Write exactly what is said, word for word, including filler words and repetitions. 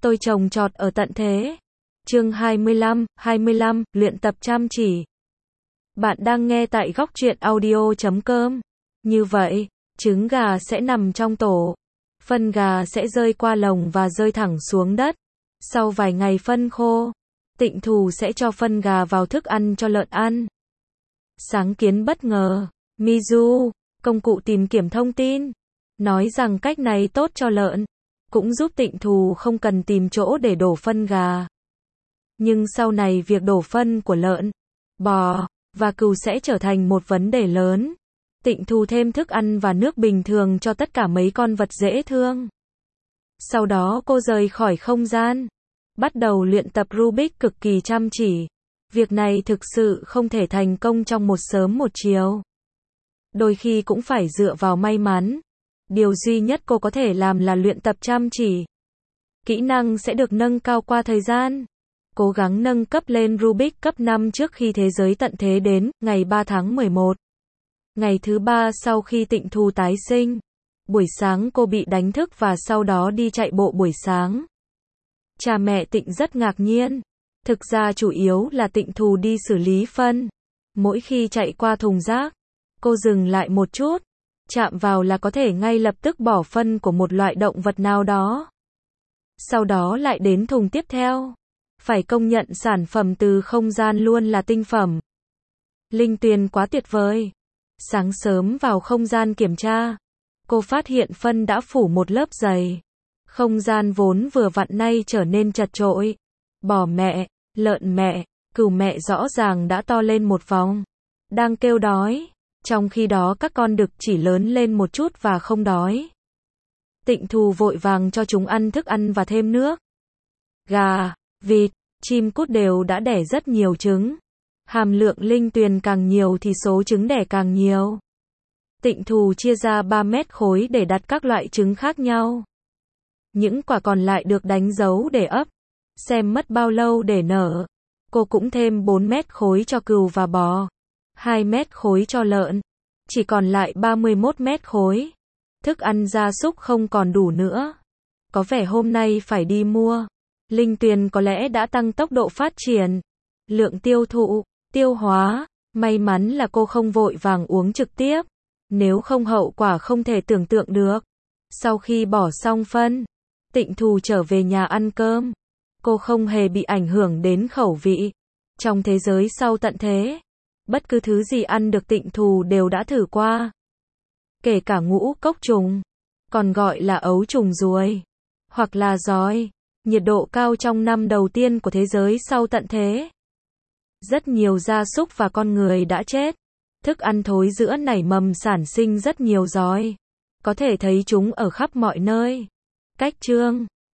Tôi trồng trọt ở tận thế. Chương hai mươi lăm, hai mươi lăm, luyện tập chăm chỉ. Bạn đang nghe tại góc truyện audio chấm com. Như vậy, trứng gà sẽ nằm trong tổ. Phân gà sẽ rơi qua lồng và rơi thẳng xuống đất. Sau vài ngày phân khô, Tịnh Thù sẽ cho phân gà vào thức ăn cho lợn ăn. Sáng kiến bất ngờ, Mizu, công cụ tìm kiếm thông tin, nói rằng cách này tốt cho lợn, cũng giúp Tịnh Thù không cần tìm chỗ để đổ phân gà. Nhưng sau này việc đổ phân của lợn, bò và cừu sẽ trở thành một vấn đề lớn. Tịnh Thù thêm thức ăn và nước bình thường cho tất cả mấy con vật dễ thương. Sau đó cô rời khỏi không gian, bắt đầu luyện tập Rubik cực kỳ chăm chỉ. Việc này thực sự không thể thành công trong một sớm một chiều. Đôi khi cũng phải dựa vào may mắn. Điều duy nhất cô có thể làm là luyện tập chăm chỉ. Kỹ năng sẽ được nâng cao qua thời gian. Cố gắng nâng cấp lên Rubik cấp năm trước khi thế giới tận thế đến, ngày ba tháng mười một. Ngày thứ ba sau khi Tịnh Thù tái sinh. Buổi sáng cô bị đánh thức và sau đó đi chạy bộ buổi sáng. Cha mẹ Tịnh rất ngạc nhiên. Thực ra chủ yếu là Tịnh Thù đi xử lý phân. Mỗi khi chạy qua thùng rác, cô dừng lại một chút, chạm vào là có thể ngay lập tức bỏ phân của một loại động vật nào đó. Sau đó lại đến thùng tiếp theo. Phải công nhận sản phẩm từ không gian luôn là tinh phẩm. Linh Tuyền quá tuyệt vời. Sáng sớm vào không gian kiểm tra, cô phát hiện phân đã phủ một lớp dày. Không gian vốn vừa vặn nay trở nên chật chội. Bò mẹ, lợn mẹ, cừu mẹ rõ ràng đã to lên một vòng, đang kêu đói. Trong khi đó các con đực chỉ lớn lên một chút và không đói. Tịnh Thù vội vàng cho chúng ăn thức ăn và thêm nước. Gà, vịt, chim cút đều đã đẻ rất nhiều trứng. Hàm lượng linh tuyền càng nhiều thì số trứng đẻ càng nhiều. Tịnh Thù chia ra ba mét khối để đặt các loại trứng khác nhau. Những quả còn lại được đánh dấu để ấp. Xem mất bao lâu để nở. Cô cũng thêm bốn mét khối cho cừu và bò. hai mét khối cho lợn. Chỉ còn lại ba mươi mốt mét khối. Thức ăn gia súc không còn đủ nữa. Có vẻ hôm nay phải đi mua. Linh Tuyền có lẽ đã tăng tốc độ phát triển. Lượng tiêu thụ, tiêu hóa. May mắn là cô không vội vàng uống trực tiếp. Nếu không hậu quả không thể tưởng tượng được. Sau khi bỏ xong phân, Tịnh Thù trở về nhà ăn cơm. Cô không hề bị ảnh hưởng đến khẩu vị. Trong thế giới sau tận thế, bất cứ thứ gì ăn được Tịnh Thù đều đã thử qua. Kể cả ngũ cốc trùng, còn gọi là ấu trùng ruồi, hoặc là giói, nhiệt độ cao trong năm đầu tiên của thế giới sau tận thế. Rất nhiều gia súc và con người đã chết. Thức ăn thối giữa nảy mầm sản sinh rất nhiều giói. Có thể thấy chúng ở khắp mọi nơi. Cách chương